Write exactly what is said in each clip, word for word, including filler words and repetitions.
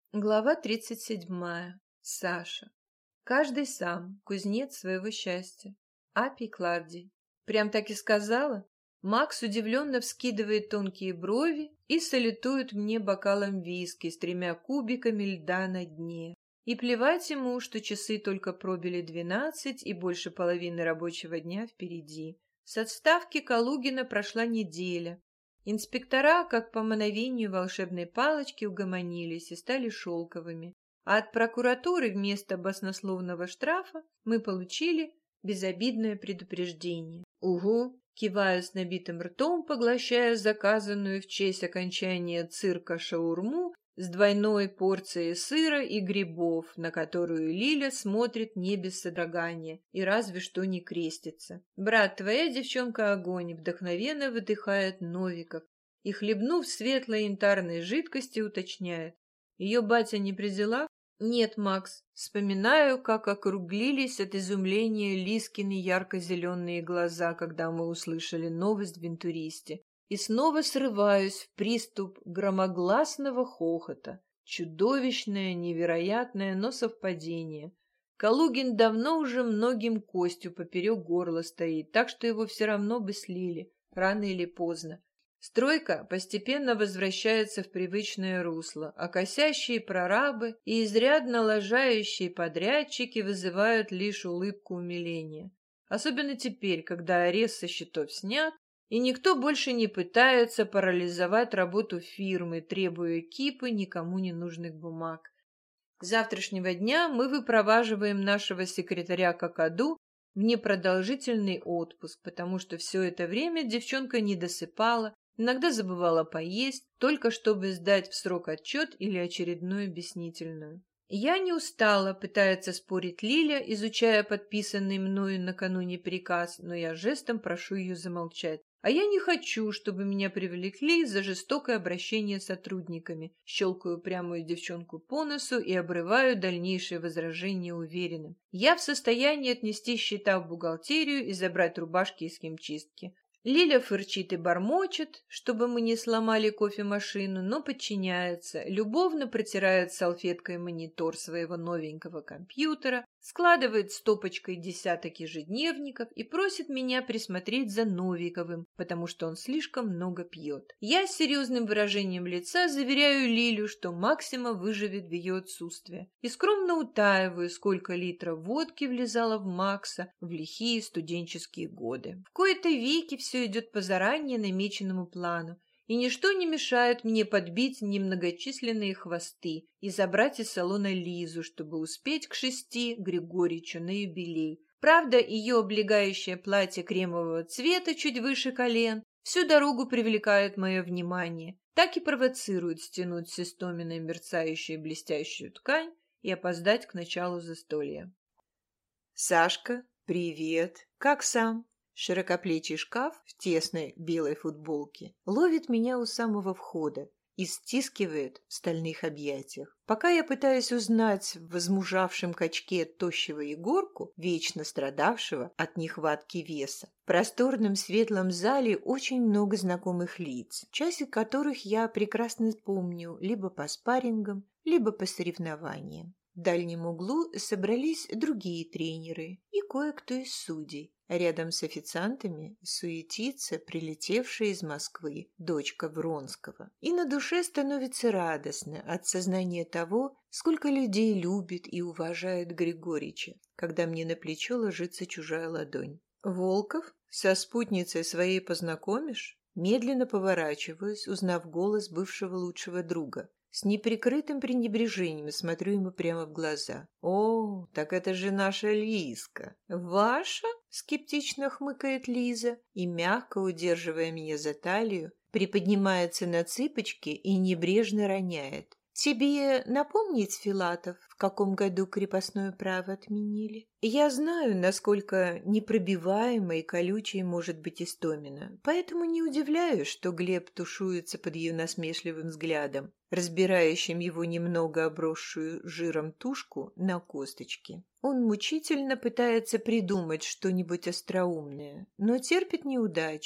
Глава тридцать седьмая. Саша. Каждый сам, кузнец своего счастья. Апий Клавдий. Прям так и сказала? Макс удивленно вскидывает тонкие брови и салютует мне бокалом виски с тремя кубиками льда на дне. И плевать ему, что часы только пробили двенадцать и больше половины рабочего дня впереди. С отставки Калугина прошла неделя. Инспектора, как по мановению волшебной палочки, угомонились и стали шелковыми, а от прокуратуры вместо баснословного штрафа мы получили безобидное предупреждение. Угу, киваю с набитым ртом, поглощая заказанную в честь окончания цирка шаурму с двойной порцией сыра и грибов, на которую Лиля смотрит не без содрогания и разве что не крестится. «Брат, твоя девчонка огонь!» — вдохновенно выдыхает Новиков и, хлебнув светлой янтарной жидкости, уточняет. «Ее батя не при делах?» «Нет, Макс». Вспоминаю, как округлились от изумления Лискины ярко-зеленые глаза, когда мы услышали новость в «Интуристе». И снова срываюсь в приступ громогласного хохота. Чудовищное, невероятное, но совпадение. Калугин давно уже многим костью поперек горла стоит, так что его все равно бы слили, рано или поздно. Стройка постепенно возвращается в привычное русло, а косящие прорабы и изрядно лажающие подрядчики вызывают лишь улыбку умиления. Особенно теперь, когда арест со счетов снят, и никто больше не пытается парализовать работу фирмы, требуя кипы никому не нужных бумаг. С завтрашнего дня мы выпроваживаем нашего секретаря Какаду в непродолжительный отпуск, потому что все это время девчонка не досыпала, иногда забывала поесть, только чтобы сдать в срок отчет или очередную объяснительную. «Я не устала», — пытается спорить Лиля, изучая подписанный мною накануне приказ, но я жестом прошу ее замолчать. «А я не хочу, чтобы меня привлекли за жестокое обращение с сотрудниками». Щелкаю упрямую девчонку по носу и обрываю дальнейшие возражения уверенным. Я в состоянии отнести счета в бухгалтерию и забрать рубашки из химчистки. Лиля фырчит и бормочет, чтобы мы не сломали кофемашину, но подчиняется, любовно протирает салфеткой монитор своего новенького компьютера, складывает стопочкой десяток ежедневников и просит меня присмотреть за Новиковым, потому что он слишком много пьет. Я с серьезным выражением лица заверяю Лилю, что Максима выживет в ее отсутствие, и скромно утаиваю, сколько литров водки влезало в Макса в лихие студенческие годы. В кои-то веки все идет по заранее намеченному плану, и ничто не мешает мне подбить немногочисленные хвосты и забрать из салона Лизу, чтобы успеть к шести Григоричу на юбилей. Правда, ее облегающее платье кремового цвета чуть выше колен всю дорогу привлекает мое внимание, так и провоцирует стянуть с Истоминой мерцающую блестящую ткань и опоздать к началу застолья. «Сашка, привет! Как сам?» Широкоплечий шкаф в тесной белой футболке ловит меня у самого входа и стискивает в стальных объятиях. Пока я пытаюсь узнать в возмужавшем качке тощего Егорку, вечно страдавшего от нехватки веса, в просторном светлом зале очень много знакомых лиц, часть из которых я прекрасно помню либо по спаррингам, либо по соревнованиям. В дальнем углу собрались другие тренеры и кое-кто из судей. Рядом с официантами суетится прилетевшая из Москвы дочка Вронского. И на душе становится радостно от сознания того, сколько людей любит и уважает Григорича, когда мне на плечо ложится чужая ладонь. «Волков, со спутницей своей познакомишь?» Медленно поворачиваюсь, узнав голос бывшего лучшего друга. С неприкрытым пренебрежением смотрю ему прямо в глаза. «О, так это же наша Лизка!» «Ваша?» — скептично хмыкает Лиза и, мягко удерживая меня за талию, приподнимается на цыпочки и небрежно роняет. «Тебе напомнить, Филатов, в каком году крепостное право отменили?» Я знаю, насколько непробиваемой и колючей может быть Истомина, поэтому не удивляюсь, что Глеб тушуется под ее насмешливым взглядом, разбирающим его немного обросшую жиром тушку на косточки. Он мучительно пытается придумать что-нибудь остроумное, но терпит неудачу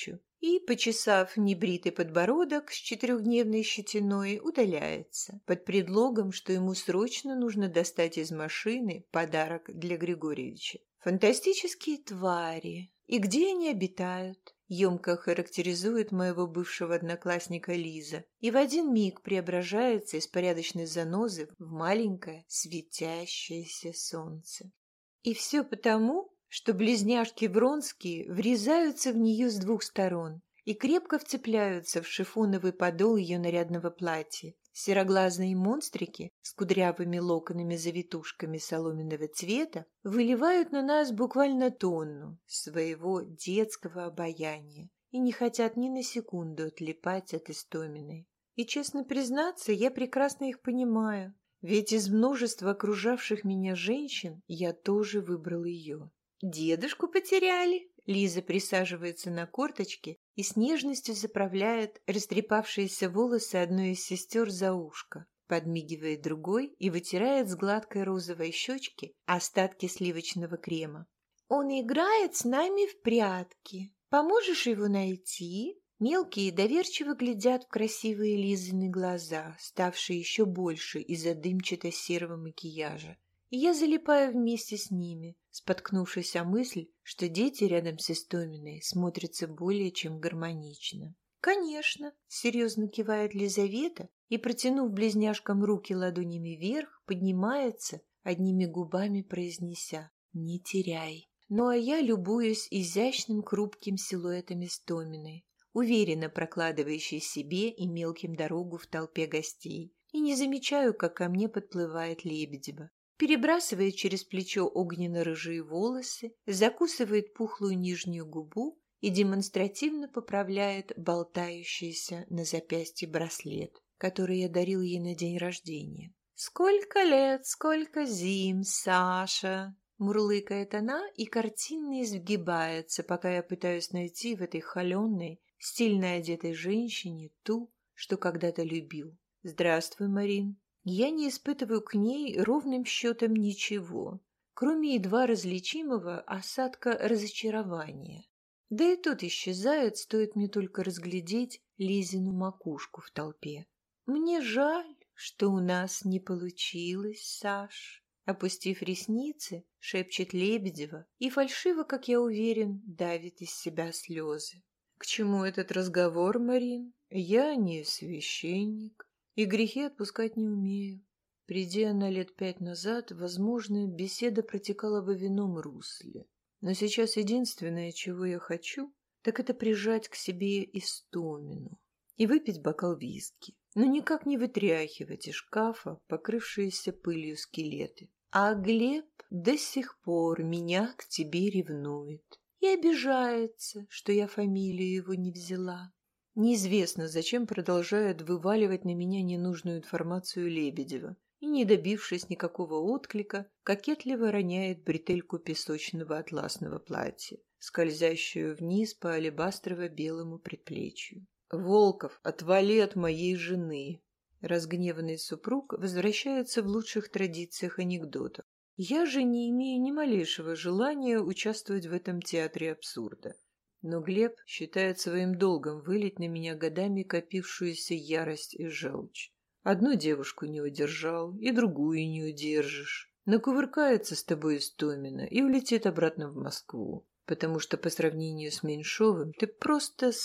и, почесав небритый подбородок с четырехдневной щетиной, удаляется, под предлогом, что ему срочно нужно достать из машины подарок для Григорьевича. Фантастические твари. И где они обитают? Емко характеризует моего бывшего одноклассника Лиза и в один миг преображается из порядочной занозы в маленькое светящееся солнце. И все потому, что близняшки Вронские врезаются в нее с двух сторон и крепко вцепляются в шифоновый подол ее нарядного платья. Сероглазные монстрики с кудрявыми локонами-завитушками соломенного цвета выливают на нас буквально тонну своего детского обаяния и не хотят ни на секунду отлипать от Истоминой. И, честно признаться, я прекрасно их понимаю, ведь из множества окружавших меня женщин я тоже выбрал ее. «Дедушку потеряли?» Лиза присаживается на корточки и с нежностью заправляет растрепавшиеся волосы одной из сестер за ушко, подмигивает другой и вытирает с гладкой розовой щечки остатки сливочного крема. «Он играет с нами в прятки. Поможешь его найти?» Мелкие доверчиво глядят в красивые Лизины глаза, ставшие еще больше из-за дымчато-серого макияжа. И я залипаю вместе с ними, споткнувшись о мысль, что дети рядом с Истоминой смотрятся более чем гармонично. «Конечно», — серьезно кивает Лизавета и, протянув близняшкам руки ладонями вверх, поднимается, одними губами произнеся «не теряй». Ну а я любуюсь изящным хрупким силуэтом Истоминой, уверенно прокладывающей себе и мелким дорогу в толпе гостей, и не замечаю, как ко мне подплывает Лебедева. Перебрасывает через плечо огненно-рыжие волосы, закусывает пухлую нижнюю губу и демонстративно поправляет болтающийся на запястье браслет, который я дарил ей на день рождения. «Сколько лет, сколько зим, Саша!» Мурлыкает она и картинно изгибается, пока я пытаюсь найти в этой холеной, стильно одетой женщине ту, что когда-то любил. «Здравствуй, Марин». Я не испытываю к ней ровным счетом ничего, кроме едва различимого осадка разочарования. Да и тот исчезает, стоит мне только разглядеть Лизину макушку в толпе. «Мне жаль, что у нас не получилось, Саш», — опустив ресницы, шепчет Лебедева и фальшиво, как я уверен, давит из себя слезы. «К чему этот разговор, Марин? Я не священник и грехи отпускать не умею. Приди она лет пять назад, возможно, беседа протекала бы в ином русле. Но сейчас единственное, чего я хочу, так это прижать к себе Истомину и выпить бокал виски, но никак не вытряхивать из шкафа покрывшиеся пылью скелеты. А Глеб до сих пор меня к тебе ревнует и обижается, что я фамилию его не взяла». Неизвестно, зачем продолжает вываливать на меня ненужную информацию Лебедева и, не добившись никакого отклика, кокетливо роняет бретельку песочного атласного платья, скользящую вниз по алебастрово-белому предплечью. «Волков, отвали от моей жены!» Разгневанный супруг возвращается в лучших традициях анекдотов. Я же не имею ни малейшего желания участвовать в этом театре абсурда. Но Глеб считает своим долгом вылить на меня годами копившуюся ярость и желчь. Одну девушку не удержал, и другую не удержишь. Накувыркается с тобой Истомина и улетит обратно в Москву, потому что по сравнению с Меньшовым ты просто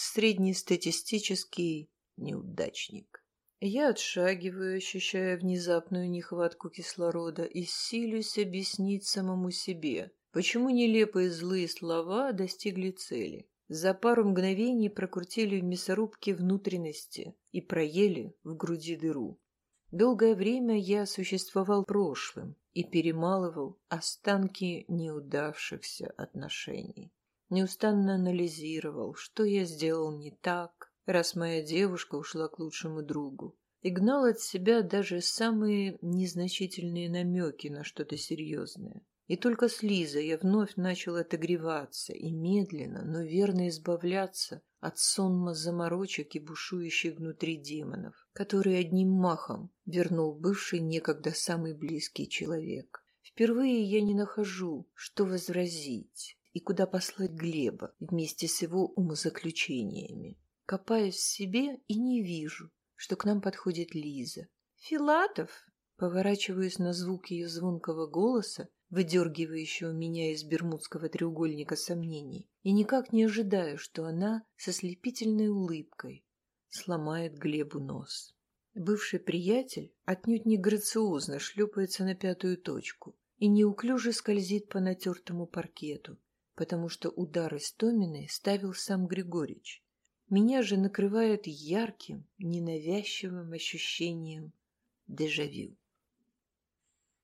среднестатистический неудачник. Я отшагиваю, ощущая внезапную нехватку кислорода, и силюсь объяснить самому себе, почему нелепые злые слова достигли цели. За пару мгновений прокрутили в мясорубке внутренности и проели в груди дыру. Долгое время я существовал прошлым и перемалывал останки неудавшихся отношений. Неустанно анализировал, что я сделал не так, раз моя девушка ушла к лучшему другу, и гнал от себя даже самые незначительные намеки на что-то серьезное. И только с Лизой я вновь начал отогреваться и медленно, но верно избавляться от сонма заморочек и бушующих внутри демонов, которые одним махом вернул бывший некогда самый близкий человек. Впервые я не нахожу, что возразить, и куда послать Глеба вместе с его умозаключениями. Копаюсь в себе и не вижу, что к нам подходит Лиза. «Филатов?» Поворачиваюсь на звук ее звонкого голоса, выдергивающего меня из бермудского треугольника сомнений, и никак не ожидаю, что она со слепительной улыбкой сломает Глебу нос. Бывший приятель отнюдь не грациозно шлепается на пятую точку и неуклюже скользит по натертому паркету, потому что удар Истоминой ставил сам Григорич. Меня же накрывает ярким, ненавязчивым ощущением дежавю.